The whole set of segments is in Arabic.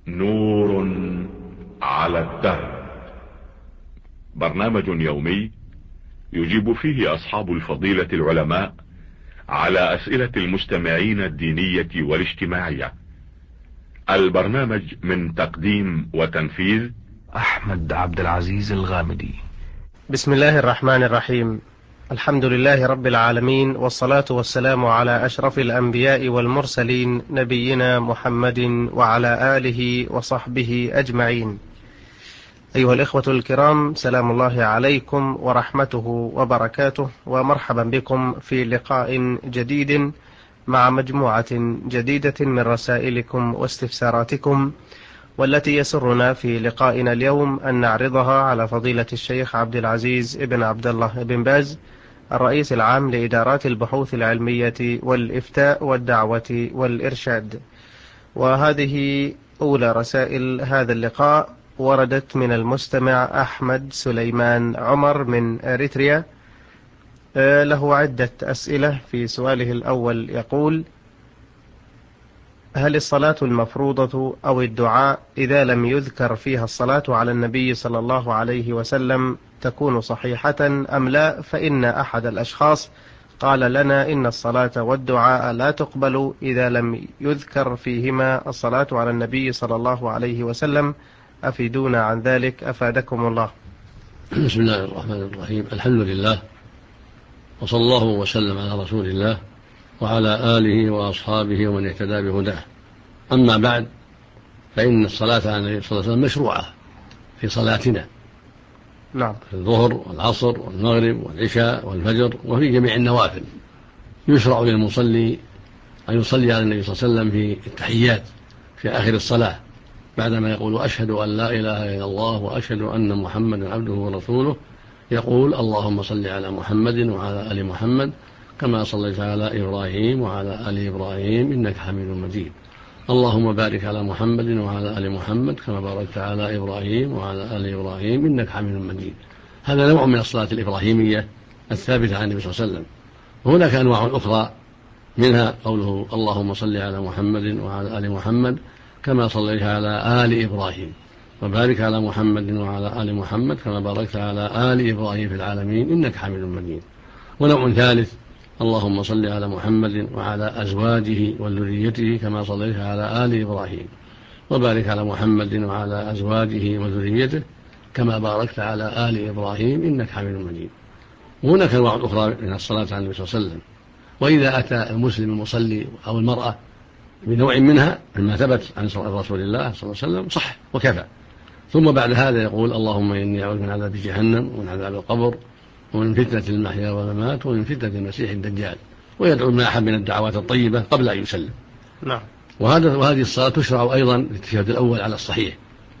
نور على الدرب. برنامج يومي يجيب فيه أصحاب الفضيلة العلماء على أسئلة المستمعين الدينية والاجتماعية. البرنامج من تقديم وتنفيذ أحمد عبد العزيز الغامدي. بسم الله الرحمن الرحيم. الحمد لله رب العالمين، والصلاة والسلام على أشرف الأنبياء والمرسلين، نبينا محمد وعلى آله وصحبه أجمعين. أيها الإخوة الكرام، سلام الله عليكم ورحمته وبركاته، ومرحبا بكم في لقاء جديد مع مجموعة جديدة من رسائلكم واستفساراتكم، والتي يسرنا في لقائنا اليوم أن نعرضها على فضيلة الشيخ عبد العزيز ابن عبد الله بن باز، الرئيس العام لإدارات البحوث العلمية والإفتاء والدعوة والإرشاد. وهذه أولى رسائل هذا اللقاء، وردت من المستمع أحمد سليمان عمر من أريتريا. له عدة أسئلة. في سؤاله الأول يقول: هل الصلاة المفروضة أو الدعاء إذا لم يذكر فيها الصلاة على النبي صلى الله عليه وسلم تكون صحيحة أم لا؟ فإن أحد الأشخاص قال لنا إن الصلاة والدعاء لا تقبل إذا لم يذكر فيهما الصلاة على النبي صلى الله عليه وسلم، أفيدونا عن ذلك أفادكم الله. بسم الله الرحمن الرحيم. الحمد لله، وصلى الله وسلم على رسول الله وعلى آله وأصحابه ومن اهتدى بهداه. أما بعد، فإن الصلاة على النبي صلى الله عليه وسلم مشروعة في صلاتنا، نعم، في الظهر والعصر والمغرب والعشاء والفجر وفي جميع النوافل. يشرع للمصلي أن يصلي على النبي صلى الله عليه وسلم في التحيات في آخر الصلاة، بعدما يقول أشهد أن لا إله إلا الله وأشهد أن محمدا عبده ورسوله، يقول اللهم صل على محمد وعلى آل محمد كما صليت على إبراهيم وعلى آل إبراهيم إنك حميد مجيد. اللهم بارك على محمد وعلى آل محمد كما باركت على إبراهيم وعلى آل إبراهيم إنك حميد مجيد. هذا نوع من الصلاة الإبراهيمية الثابتة عن النبي صلى الله عليه وسلم. وهناك أنواع أخرى، منها قوله اللهم صل على محمد وعلى آل محمد كما صليت على آل إبراهيم وبارك على محمد وعلى آل محمد كما باركت على آل إبراهيم في العالمين إنك حميد مجيد. ونوع ثالث: اللهم صل على محمد وعلى أزواجه وذريته كما صليت على آل إبراهيم وبارك على محمد وعلى أزواجه وذريته كما باركت على آل إبراهيم إنك حميد مجيد. وهناك أنواع أخرى من الصلاة على النبي صلى الله عليه وسلم. وإذا أتى المسلم المصلي أو المرأة بنوع منها مما ثبت عن رسول الله صلى الله عليه وسلم صح وكفى، ثم بعد هذا يقول اللهم إني أعوذ من عذاب جهنم ومن عذاب القبر ومن فتنة المحيا والممات ومن فتنة المسيح الدجال، ويدعو ما أحب من الدعوات الطيبة قبل أن يسلم. نعم. وهذه الصلاة تشرع أيضا في التشهد الأول على الصحيح،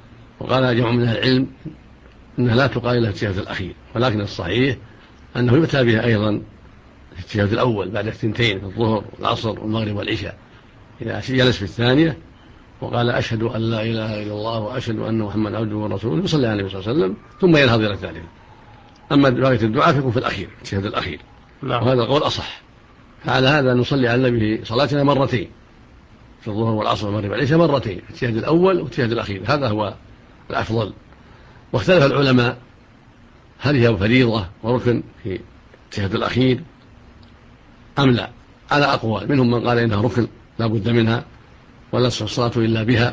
وقال جمع من أهل العلم أنها لا تقال إلا في التشهد الأخير، ولكن الصحيح أنه يؤتى بها أيضا في التشهد الأول بعد الثنتين في الظهر والعصر والمغرب والعشاء، إذا جلس في الثانية وقال أشهد أن لا إله إلا الله وأشهد أن محمدا عبده ورسوله يصلي على النبي صلى الله عليه وسلم ثم ينهض إلى الثالثة. أما بقية الدعاء فيكون في الأخير، التشهد الأخير. نعم. وهذا القول أصح. فعلى هذا نصلي على النبي صلاتنا مرتين في الظهر والعصر والمغرب والعشاء، مرتين، التشهد الأول والتشهد الأخير، هذا هو الأفضل. واختلف العلماء هل هي فريضة وركن في التشهد الأخير أم لا، على أقوال. منهم من قال إنها ركن لا بد منها ولا تصح الصلاة إلا بها،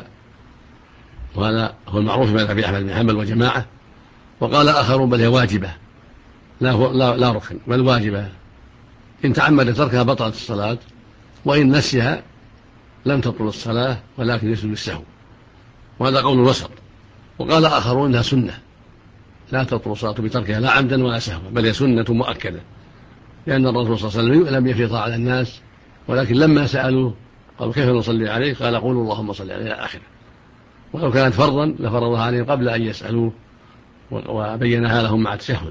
وهذا هو المعروف في مذهب أحمد بن حنبل وجماعة. وقال آخرون بل هي واجبة لا ركن بل واجبة، إن تعمد تركها بطلت الصلاة، وإن نسيها لم تبطل الصلاة ولكن يسجد للسهو، وهذا قول وسط. وقال آخرون إنها سنة لا تبطل الصلاة بتركها لا عمدا ولا سهوا، بل هي سنة مؤكدة، لأن الرسول صلى الله عليه وسلم لم يفرض على الناس، ولكن لما سألوه قالوا كيف نصلي عليه؟ قال قولوا اللهم صل عليه إلى آخره. ولو كانت فرضا لفرضها عليهم قبل أن يسألوه وبينها لهم مع التشهد.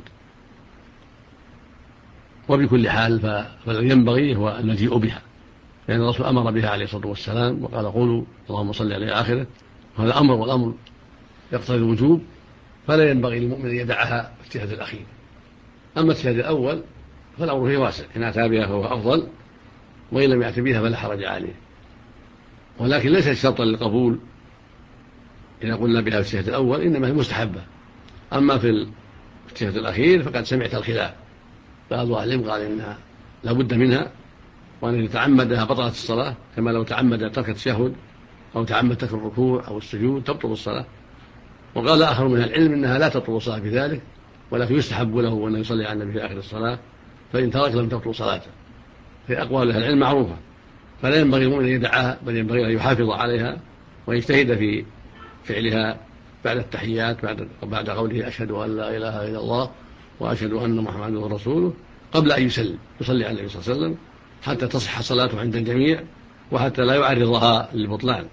وبكل حال فالذي ينبغي هو المجيء بها، لأن الرسول أمر بها عليه الصلاة والسلام وقال قولوا اللهم صل عليه إلى آخره، وهذا أمر، والأمر يقتضي الوجوب، فلا ينبغي للمؤمن أن يدعها في التشهد الأخير. أما التشهد الأول فالأمر فيه واسع، إن أتى بها فهو أفضل، وإن لم يأت بها فلا حرج عليه. ولكن ليس شرطا للقبول إذا قلنا بها في الشهد الأول إنما هي مستحبة. أما في الشهد الأخير فقد سمعت الخلاف، بعض أهل العلم قال إنها لا بد منها، وأن يتعمدها بطلت الصلاة، كما لو تعمد ترك التشهد أو تعمد ترك الركوع أو السجود تبطل الصلاة. وقال آخر من العلم إنها لا تبطل الصلاة بذلك، ولكن يستحب له أن يصلي على النبي في آخر الصلاة، فإن ترك لم تبطل صلاته. في أقوال أهل العلم معروفة، فلا ينبغي المؤمن أن يدعها، بل ينبغي أن يحافظ عليها ويجتهد في فعلها بعد التحيات، بعد قوله أشهد أن لا إله إلا الله وأشهد أن محمدا رسوله، قبل أن يسلم يصلي على النبي صلى الله عليه وسلم حتى تصح صلاته عند الجميع، وحتى لا يعرضها للبطلان.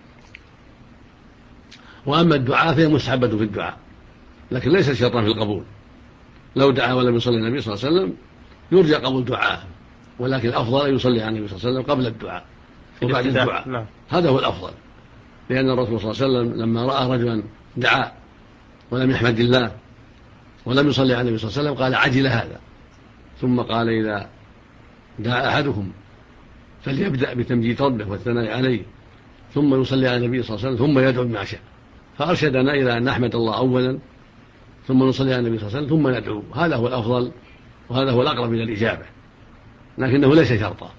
وأما الدعاء فهي مستحبة في الدعاء، لكن ليس شرطا في القبول. لو دعا ولم يصلي النبي صلى الله عليه وسلم يرجى قبول دعاءه، ولكن الأفضل أن يصلي على النبي صلى الله عليه وسلم قبل الدعاء وبعد الدعاء. هذا هو الأفضل، لأن الرسول صلى الله عليه وسلم لما رأى رجلا دعا ولم يحمد الله ولم يصلي على النبي صلى الله عليه وسلم قال عجل هذا، ثم قال إذا دعا أحدكم فليبدأ بتمجيد ربه والثناء عليه ثم يصلي على النبي صلى الله عليه وسلم ثم يدعو بما شاء. فأرشدنا إلى أن نحمد الله أولا ثم نصلي على النبي صلى الله عليه وسلم ثم ندعو، هذا هو الأفضل وهذا هو الأقرب إلى الإجابة، لكنه ليس شرطا.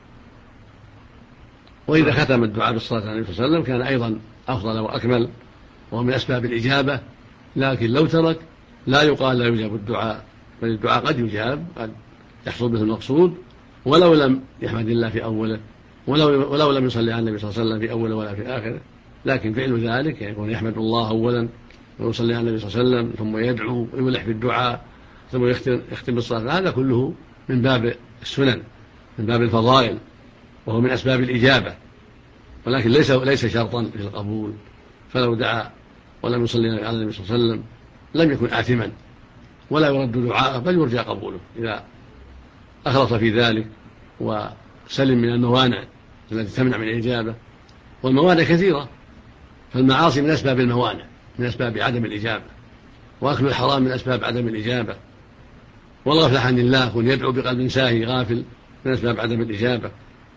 وإذا ختم الدعاء بالصلاة على النبي صلى الله عليه وسلم كان أيضا أفضل وأكمل وهو من أسباب الإجابة، لكن لو ترك لا يقال لا يجاب الدعاء، بل الدعاء قد يجاب، قد يحصل به المقصود ولو لم يحمد الله في أوله، ولو لم يصلي على النبي صلى الله عليه وسلم في أوله ولا في آخره. لكن فعل ذلك يعني يكون يحمد الله أولا ويصلي على النبي صلى الله عليه وسلم ثم يدعو ويلح في الدعاء ثم يختم بالصلاة، هذا كله من باب السنن، من باب الفضائل، وهو من أسباب الإجابة، ولكن ليس شرطا في القبول. فلو دعا ولم يصلي على النبي صلى الله عليه وسلم لم يكن آثما ولا يرد دعاءه، بل يرجى قبوله إذا أخلص في ذلك وسلم من الموانع التي تمنع من الإجابة. والموانع كثيرة، فالمعاصي من أسباب الموانع، من أسباب عدم الإجابة، وأكل الحرام من أسباب عدم الإجابة، والغفلة عن الله يكون يدعو بقلب ساهي غافل من أسباب عدم الإجابة.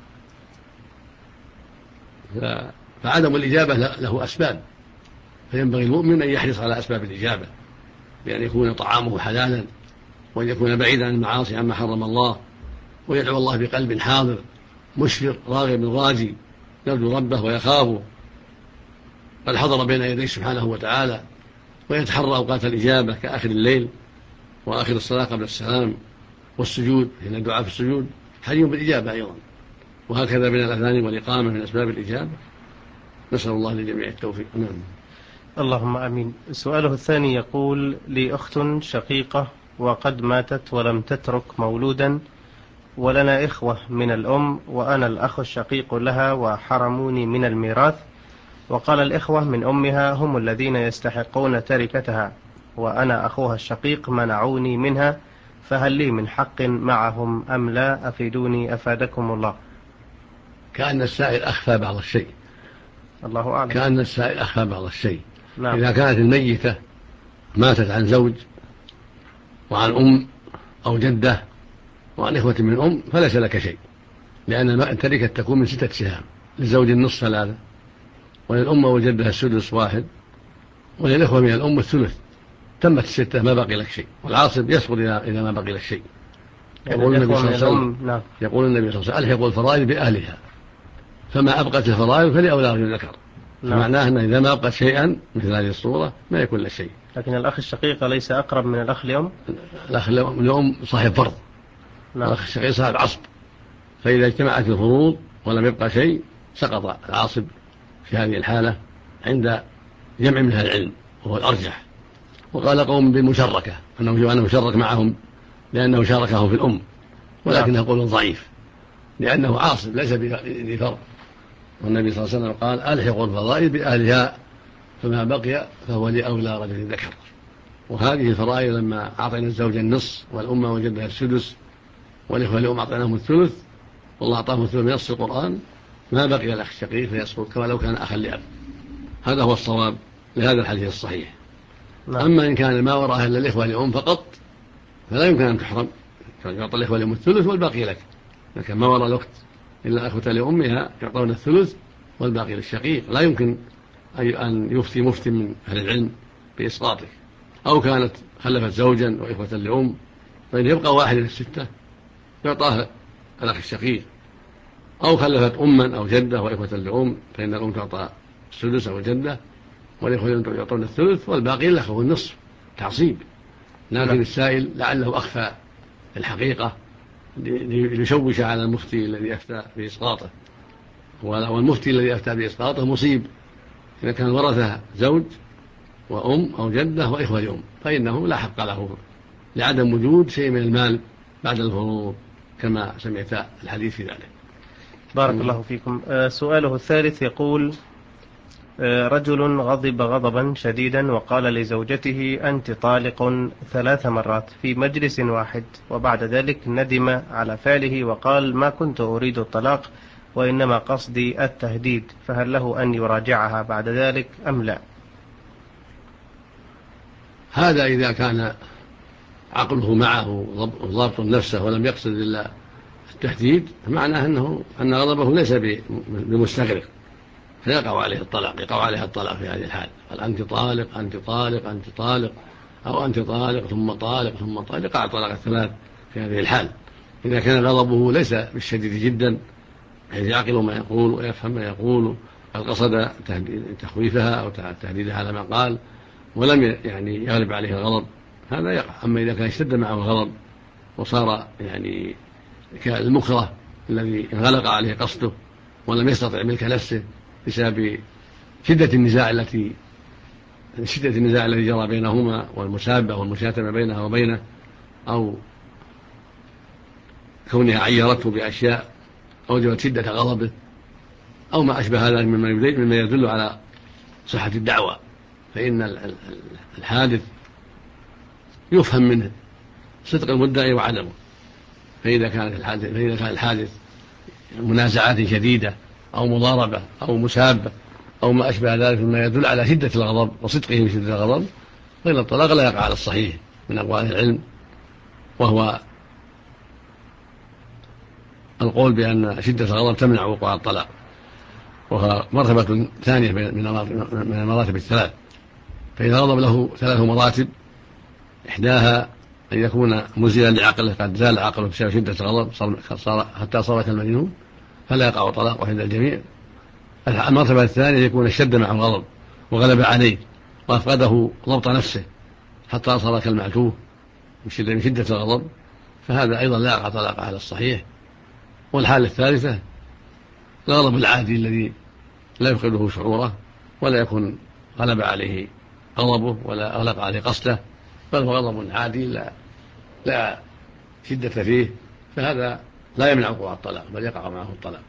فعدم الإجابة له أسباب، فينبغي المؤمن أن يحرص على أسباب الإجابة، بأن يكون طعامه حلالا، وأن يكون بعيدا عن المعاصي عما حرم الله، ويدعو الله بقلب حاضر مشفق راغب راجي يرجو ربه ويخافه قد حضر بين يديه سبحانه وتعالى، ويتحرى أوقات الإجابة كآخر الليل وآخر الصلاة قبل السلام والسجود، لأن الدعاء في السجود حري بالإجابة أيضا، وهكذا من الأذان والإقامة من أسباب الإجابة. نسأل الله لجميع التوفيق. نعم. اللهم آمين. سؤاله الثاني يقول: لي أخت شقيقة وقد ماتت ولم تترك مولودا، ولنا إخوة من الأم وأنا الأخ الشقيق لها وحرموني من الميراث، وقال الإخوة من أمها هم الذين يستحقون تركتها، وأنا أخوها الشقيق منعوني منها، فهل لي من حق معهم أم لا؟ أفيدوني أفادكم الله. كأن السائل أخفى بعض الشيء. الله أعلم. كأن السائل أخفى بعض الشيء. نعم. إذا كانت الميتة ماتت عن زوج وعن أم أو جدة وعن إخوة من أم فليس لك شيء، لأن التركة تكون من 6 سهام، للزوج النصف 3، وللأم والجدة السدس 1، وللإخوة من الأم الثلث. تمت 6، ما بقي لك شيء، والعاصب يسقط إذا ما بقي لك شيء. يقول النبي صلى الله عليه وسلم: يقول النبي صلى الله عليه وسلم: ألحقوا الفرائض بأهلها، فما أبقت الفرائض فلأولى رجل ذكر. معناه أن إذا ما أبقت شيئا مثل هذه الصورة ما يكون له شيء. لكن الأخ الشقيق ليس أقرب من الأخ لأم؟ الأخ لأم صاحب فرض. الأخ الشقيق صاحب عصب، فإذا اجتمعت الفروض ولم يبقى شيء سقط العاصب في هذه الحالة عند جمع من أهل العلم، وهو الأرجح. وقال قوم بالمشركة، أنه مشرك معهم لأنه شاركهم في الأم، ولكنه قول ضعيف لأنه عاصب ليس بذي فرض. والنبي صلى الله عليه وسلم قال: ألحقوا الفرائض بأهلها، فما بقي فهو لأولى رجل ذكر. وهذه الفرائض لما أعطينا الزوج النصف والأمة وجدها السدس والإخوة الأم أعطيناهم الثلث، والله أعطاهم الثلث من نص القرآن، ما بقي الأخ الشقيق فيسقط كما لو كان أخا لأب. هذا هو الصواب لهذا الحديث الصحيح. أما إن كان ما وراء إلا الإخوة لأم فقط فلا يمكن أن تحرم، يعطى الإخوة لأم الثلث والباقي لك. لكن ما وراء الأخت إلا أخوة لأمها يعطون الثلث والباقي للشقيق، لا يمكن أي أن يفتي مفتي من أهل العلم بإسقاطه، أو كانت خلفت زوجا وإخوة لأم، فإن يبقى واحد من الستة يعطاه الأخ الشقيق، أو خلفت أما أو جدة وإخوة لأم، فإن الأم تعطى السدس أو الجدة، والإخوة يعطون الثلث، والباقي له النصف تعصيب. لكن السائل لعله أخفى الحقيقة ليشوش على المفتي الذي أفتى بإسقاطه، والمفتي الذي أفتى بإسقاطه مصيب إذا كان ورثه زوج وأم أو جدة وإخوة لأم، فإنه لا حق له لعدم وجود شيء من المال بعد الفروض كما سمعت الحديث في ذلك. بارك الله فيكم. سؤاله الثالث يقول: رجل غضب غضبا شديدا وقال لزوجته: أنت طالق 3 مرات في مجلس واحد، وبعد ذلك ندم على فعله وقال: ما كنت أريد الطلاق وإنما قصدي التهديد، فهل له أن يراجعها بعد ذلك أم لا؟ هذا إذا كان عقله معه ضابط نفسه ولم يقصد إلا التهديد، فمعناه أن غضبه ليس بمستغرق، فيقع عليه الطلاق، يقع عليها الطلاق في هذه الحال. قال: أنت طالق أنت طالق أنت طالق، أو أنت طالق ثم طالق ثم طالق، يقع الطلاق 3 في هذه الحال إذا كان غضبه ليس بالشديد جدا حيث يعقل ما يقول ويفهم ما يقول، قد قصد تخويفها أو تهديدها على ما قال ولم يعني يغلب عليه الغضب، هذا يقع. أما إذا كان اشتد معه الغضب وصار يعني كالمكره الذي انغلق عليه قصده ولم يستطع ملك نفسه بسبب شدة النزاع الذي جرى بينهما، والمسابة والمشاتمة بينها وبينه، أو كونها عيرته بأشياء أوجبت شدة غضبه، أو ما أشبه هذا مما يدل على صحة الدعوة، فإن الحادث يفهم منه صدق المدعي وعدمه. فإذا كان الحادث منازعات شديدة أو مضاربة أو مسابة أو ما أشبه ذلك مما يدل على شدة الغضب وصدقه في شدة الغضب، فإن الطلاق لا يقع على الصحيح من أقوال العلم، وهو القول بأن شدة الغضب تمنع وقوع الطلاق، وهو مرتبة ثانية من المراتب ال3. فإذا غضب له 3 مراتب، إحداها أن يكون مزيلا لعقله، قد زال عقله بسبب شدة الغضب حتى صار كالمجنون، فلا يقع طلاقه عند الجميع. المرتبة الثانية يكون اشتد معه الغضب وغلب عليه وأفقده ضبط نفسه حتى صار كالمعتوه من شدة الغضب، فهذا أيضا لا يقع طلاقه على الصحيح. والحالة الثالثة الغضب العادي الذي لا يفقده شعوره ولا يكون غلب عليه غضبه ولا أغلق عليه قصده، بل هو غضب عادي لا شدة فيه، فهذا لا يمنع وقوع الطلاق بل يقع معه الطلاق.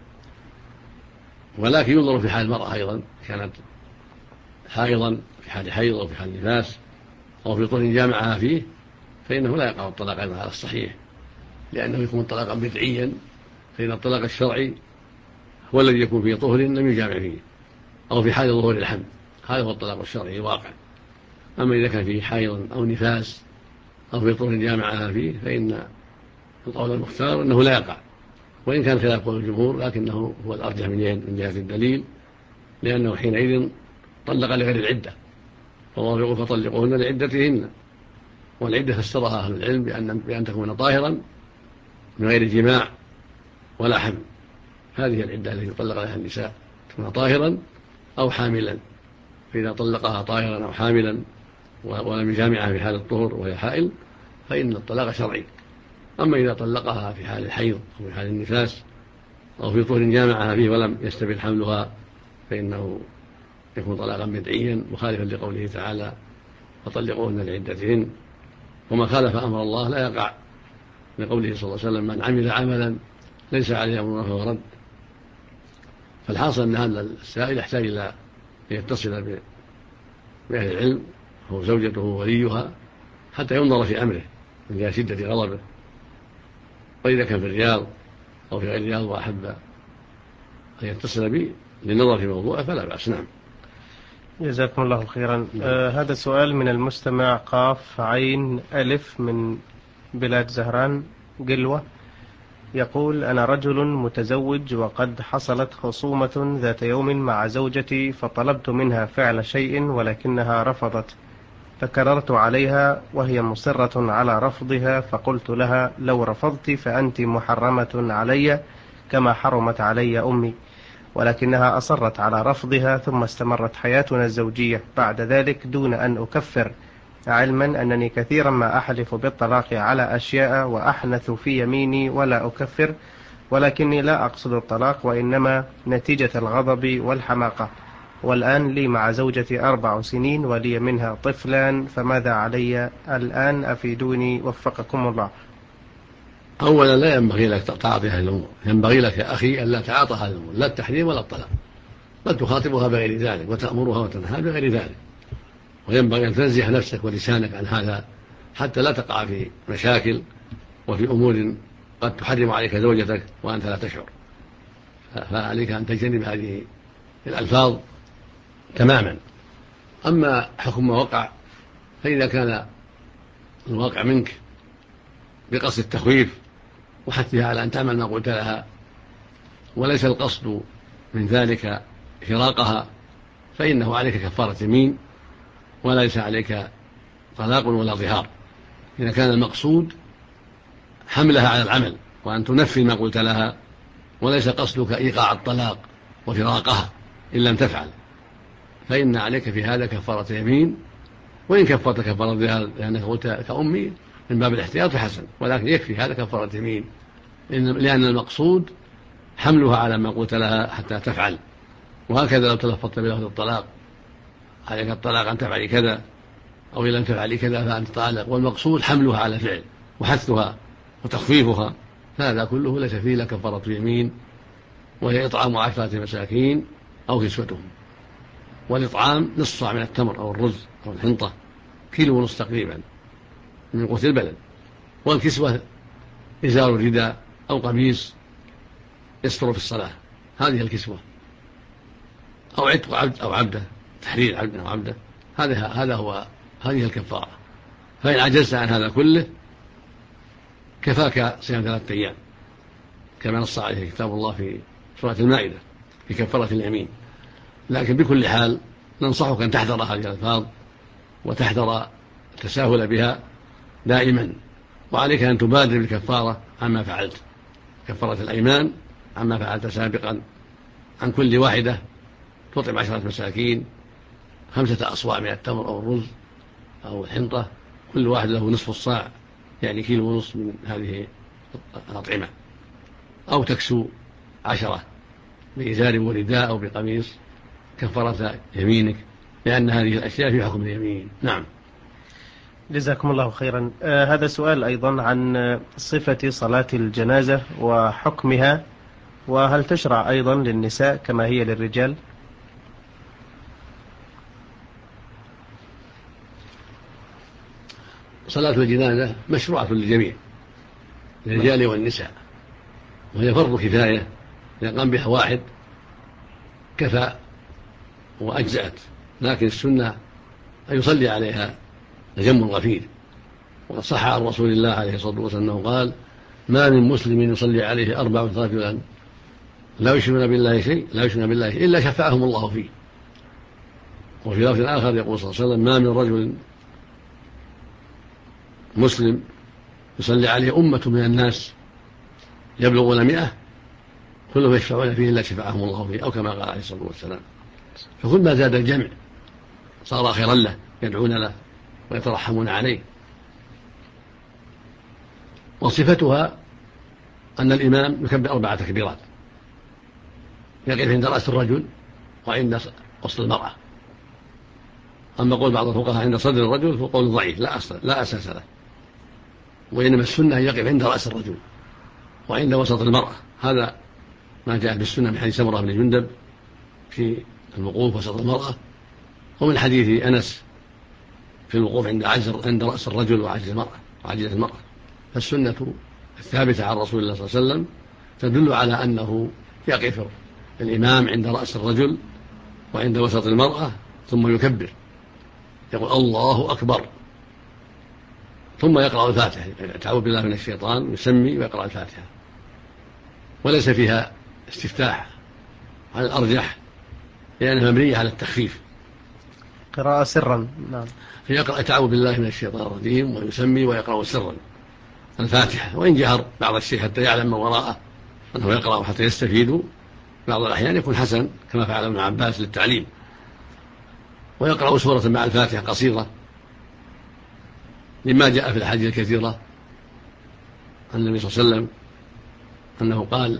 ولكن ينظر في حال المرأة أيضا، كانت حائضا في حال حيض أو في حال نفاس أو في طهر جامعها فيه، فإنه لا يقع الطلاق أيضا على الصحيح، لأنه يكون طلاقا بدعيا، فإن الطلاق الشرعي هو الذي يكون فيه طهر لم يجامع فيه، أو في حال ظهور الحمل، هذا هو الطلاق الشرعي الواقع. أما إذا كان فيه حيض أو نفاس أو في طهر جامعها فيه، فإن القول المختار أنه لا يقع، وإن كان خلاف قول الجمهور لكنه هو الأرجح من جهة الدليل، لأنه حينئذ طلق لغير العدة، والله يقول: فطلقوهن لعدتهن، والعدة فسرها أهل العلم بأن تكون طاهرا من غير جماع ولا حمل. هذه العدة التي يطلق لها النساء، تكون طاهرا أو حاملا، فإذا طلقها طاهرا أو حاملا ولم يجامعها في حال الطهر وهي حائل فإن الطلاق شرعي. أما إذا طلقها في حال الحيض أو في حال النفاس أو في طهر جامعها فيه ولم يستبد حملها، فإنه يكون طلاقا بدعيا مخالفا لقوله تعالى: فطلقوهن لعدتهن. وما خالف أمر الله لا يقع، لقوله صلى الله عليه وسلم: من عمل عملا ليس عليه أمرنا فهو رد. فالحاصل أن هذا السائل يحتاج إلى أن يتصل بأهل العلم، هو زوجته ووليها، حتى ينظر في أمره من جهة شدة غضبه، وإذا كان في الرياض أو في غير الرياض وأحب أن يتصل به للنظر في موضوعه فلا بأس. نعم. جزاكم الله خيرا. هذا سؤال من المستمع قاف عين ألف من بلاد زهران قلوة، يقول: أنا رجل متزوج وقد حصلت خصومة ذات يوم مع زوجتي، فطلبت منها فعل شيء ولكنها رفضت، فكررت عليها وهي مصرة على رفضها، فقلت لها: لو رفضت فأنت محرمة علي كما حرمت علي أمي، ولكنها أصرت على رفضها، ثم استمرت حياتنا الزوجية بعد ذلك دون أن أكفر، علما أنني كثيرا ما أحلف بالطلاق على أشياء وأحنث في يميني ولا أكفر، ولكني لا أقصد الطلاق وإنما نتيجة الغضب والحماقة، والآن لي مع زوجتي 4 سنين ولي منها طفلان، فماذا علي الآن؟ أفيدوني وفقكم الله. أولا لا ينبغي لك تعاطي هذه الأمور، ينبغي لك يا أخي ألا تعاطى هذه الأمور، لا التحريم ولا الطلاق، بل تخاطبها بغير ذلك وتأمرها وتنهى بغير ذلك، وينبغي أن تنزه نفسك ولسانك عن هذا حتى لا تقع في مشاكل وفي أمور قد تحرم عليك زوجتك وأنت لا تشعر. فعليك أن تجتنب هذه الألفاظ تماما. أما حكم ما وقع فإذا كان الواقع منك بقصد التخويف وحثها على أن تعمل ما قلت لها وليس القصد من ذلك فراقها، فإنه عليك كفارة يمين وليس عليك طلاق ولا ظهار. إذا كان المقصود حملها على العمل وأن تنفذ ما قلت لها وليس قصدك إيقاع الطلاق وفراقها إن لم تفعل، فإن عليك في هذا كفارة يمين، وإن كفرت كفارة ظهار لأنك قلت كأمي من باب الاحتياط حسن، ولكن يكفي هذا كفارة يمين، لأن المقصود حملها على ما قلت لها حتى تفعل. وهكذا لو تلفظت بلفظ الطلاق: عليك الطلاق أن تفعلي كذا، أو إن لم تفعلي كذا فأنت طالق، والمقصود حملها على الفعل وحثها وتخفيفها، فهذا كله ليس فيه إلا كفارة يمين، وهي إطعام 10 مساكين أو كسوتهم. والإطعام نصف صاع من التمر أو الرز أو الحنطة، 1.5 كيلو تقريبا من قوت البلد. والكسوة إزار رداء أو قميص يستر في الصلاة، هذه الكسوة، أو عتق عبد أو عبده، تحرير عبد أو عبده، هذه الكفارة. فإن عجزت عن هذا كله كفاك صيام 3 أيام كما نص عليه كتاب الله في سورة المائدة في كفارة اليمين. لكن بكل حال ننصحك أن تحذر هذه الألفاظ وتحذر التساهل بها دائما، وعليك أن تبادر بالكفارة عما فعلت، كفارة الأيمان عما فعلت سابقا، عن كل واحدة تطعم 10 مساكين 5 أصواع من التمر أو الرز أو الحنطة، كل واحد له نصف الصاع، يعني 1.5 كيلو من هذه الأطعمة، أو تكسو 10 بإزار ورداء أو بقميص كفارة يمينك، لأن هذه الأشياء في حكم اليمين. نعم. جزاكم الله خيرا. هذا سؤال أيضا عن صفة صلاة الجنازة وحكمها، وهل تشرع أيضا للنساء كما هي للرجال؟ صلاة الجنازة مشروعة للجميع، للرجال والنساء، وهي فرض كفاية، إذا قام بها واحد كفى وأجزأت، لكن السنة أن يصلي عليها جم غفير. وقد صح عن رسول الله عليه الصلاة والسلام أنه قال: ما من مسلم يصلي عليه 4 رجلا لا يشركون بالله شيء إلا شفعهم الله فيه. وفي لفظ آخر يقول صلى الله عليه وسلم: ما من رجل مسلم يصلي عليه أمة من الناس يبلغون 100 كلهم يشفعون فيه إلا شفعهم الله فيه، أو كما قال عليه الصلاة والسلام. فكل ما زاد الجمع صار خيرا له، يدعون له ويترحمون عليه. وصفتها أن الإمام يكبر 4 تكبيرات، يقف عند رأس الرجل وعند وسط المرأة. أما قول بعض الفقهاء عند صدر الرجل فقول ضعيف لا أساس له، وإنما السنة أن يقف عند رأس الرجل وعند وسط المرأة. هذا ما جاء بالسنة من حديث سمرة بن جندب في الوقوف وسط المرأة، ومن حديث أنس في الوقوف عند رأس الرجل وعجز المرأة. فالسنة الثابتة عن رسول الله صلى الله عليه وسلم تدل على أنه يقف الإمام عند رأس الرجل وعند وسط المرأة، ثم يكبر يقول الله أكبر، ثم يقرأ الفاتحة، يتعوذ بالله من الشيطان، يسمي ويقرأ الفاتحة، وليس فيها استفتاح على الأرجح، لأنها مبنية على التخفيف. قراءة سرا. نعم. فيقرأ تعوذ بالله من الشيطان الرجيم ويسمي ويقرأ سرا الفاتحة، وإن جهر بعض الشيء حتى يعلم من وراءه أنه يقرأ حتى يستفيدوا بعض الأحيان يكون حسن كما فعل ابن عباس للتعليم. ويقرأ سورة مع الفاتحة قصيرة، لما جاء في الحديث الكثيرة عن النبي صلى الله عليه وسلم أنه قال: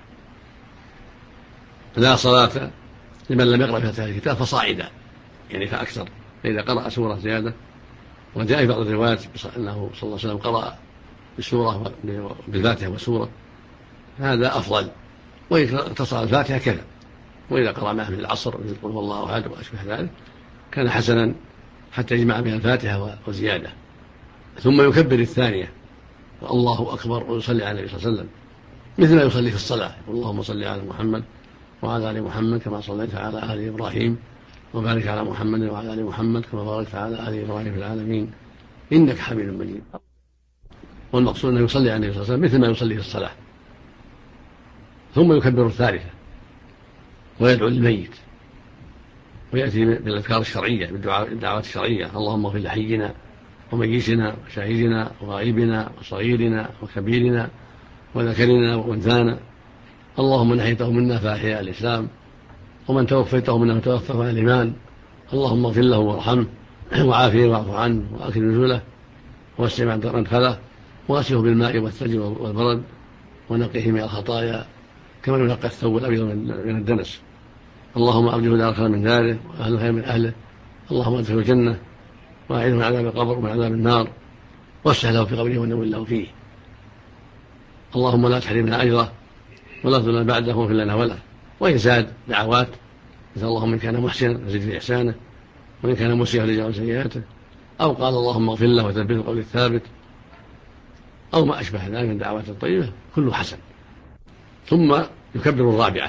لا صلاة لمن لم يقرأ فاتحة الكتاب فصاعدا، يعني فأكثر، فإذا قرأ سورة زيادة. وجاء في بعض الروايات أنه صلى الله عليه وسلم قرأ بالسورة بالفاتحة والسورة، هذا أفضل. وإذا اقتصر الفاتحة كذا، وإذا قرأ معه من العصر مثل قل هو الله أحد وأشبه ذلك كان حسنا حتى يجمع بها الفاتحة وزيادة. ثم يكبر الثانية الله أكبر ويصلي على النبي صلى الله عليه وسلم مثل ما يصلي في الصلاة: اللهم صل على محمد وعلى آل محمد كما صليت على آل إبراهيم وبارك على محمد وعلى آل محمد كما باركت على آل إبراهيم في العالمين إنك حميد مجيد. والمقصود أنه يصلي على النبي صلى الله عليه وسلم مثل ما يصلي في الصلاة. ثم يكبر الثالثة ويدعو للميت، ويأتي بالأذكار الشرعية بالدعوات الشرعية: اللهم اغفر لحينا وميتنا وشاهدنا وغائبنا وصغيرنا وكبيرنا وذكرنا وأنثانا، اللهم من أحييته منا فأحيا الإسلام، ومن توفيته منا فتوفه على الإيمان، اللهم اغفر له وارحمه وعافيه واعف عنه وأكرم نزله ووسع مدخله وغسله بالماء والثلج والبرد ونقيه من الخطايا كما ينقى الثوب الأبيض من الدنس، اللهم أبدله دار خير من داره وأهل خير من أهله، اللهم ادخله الجنة وأعيذه من عذاب القبر ومن عذاب النار واسع له في قبره ونور له فيه، اللهم لا تحرمنا أجره ولا تضلنا بعده واغفر لنا وله. ويزاد دعوات مثل: اللهم إن كان محسنا فزد في إحسانه، وإن كان مسيئا فليجعل سيئاته، أو قال اللهم اغفر له وثبت القول الثابت، أو ما أشبه ذلك من الدعوات الطيبة كله حسن. ثم يكبر الرابعة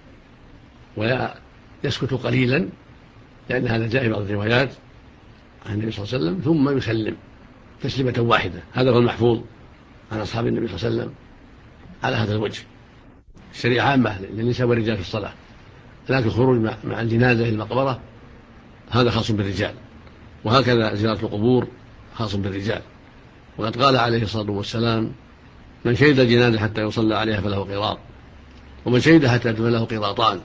ويسكت قليلا، لأن هذا جاء في بعض الروايات عن النبي صلى الله عليه وسلم، ثم يسلم تسليمة واحدة. هذا هو المحفوظ عن أصحاب النبي صلى الله عليه وسلم على هذا الوجه. الشريعة عامة للنساء والرجال في الصلاة، لكن الخروج مع الجنازة إلى المقبرة هذا خاص بالرجال، وهكذا زيارة القبور خاص بالرجال. وقد قال عليه الصلاة والسلام: من شهد الجنازة حتى يصلى عليها فله قيراط، ومن شهد حتى يدفن له قيراطان.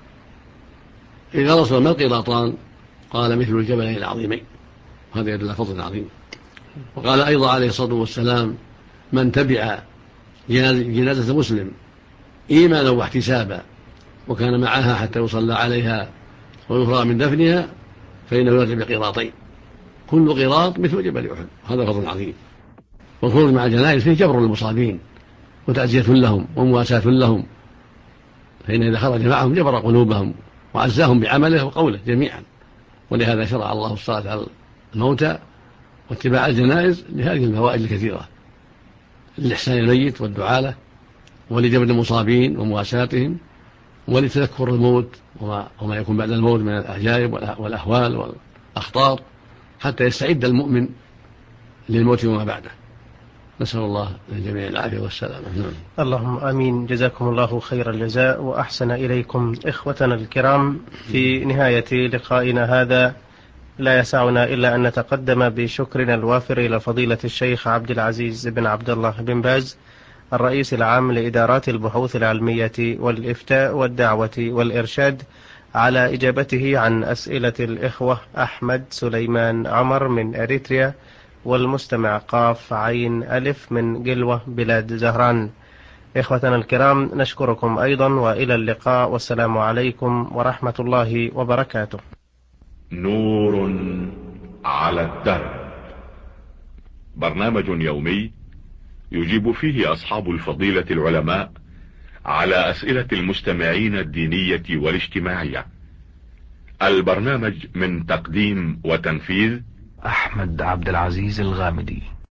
إذا رسل ما القيراطان؟ قال: مثل الجبلين العظيمين. وهذا يدل على فضل عظيم. وقال أيضا عليه الصلاة والسلام: من تبع جنازة مسلم إيمانا واحتسابا وكان معها حتى يصلى عليها ويفرغ من دفنها فإنه يرجع بقيراطين، كل قيراط مثل جبل أحد. هذا فضل عظيم. والخروج مع الجنائز فيه جبر للمصابين وتعزية لهم ومواساة لهم، فإن إذا خرج معهم جبر قلوبهم وعزاهم بعمله وقوله جميعا. ولهذا شرع الله الصلاة على الموتى واتباع الجنائز لهذه الفوائد الكثيرة: للإحسان الميت والدعاء له، ولجبر المصابين ومواساتهم، ولتذكر الموت وما يكون بعد الموت من العجائب والأهوال والأخطار، حتى يستعد المؤمن للموت وما بعده. نسأل الله للجميع العافية والسلامة. اللهم آمين. جزاكم الله خير الجزاء وأحسن إليكم. إخوتنا الكرام، في نهاية لقائنا هذا لا يسعنا إلا أن نتقدم بشكرنا الوافر إلى فضيلة الشيخ عبد العزيز بن عبد الله بن باز، الرئيس العام لإدارات البحوث العلمية والإفتاء والدعوة والإرشاد، على إجابته عن أسئلة الإخوة أحمد سليمان عمر من أريتريا، والمستمع قاف عين ألف من قلوة بلاد زهران. إخوتنا الكرام، نشكركم أيضا، وإلى اللقاء، والسلام عليكم ورحمة الله وبركاته. نور على الدرب، برنامج يومي يجيب فيه أصحاب الفضيلة العلماء على أسئلة المستمعين الدينية والاجتماعية. البرنامج من تقديم وتنفيذ أحمد عبد العزيز الغامدي.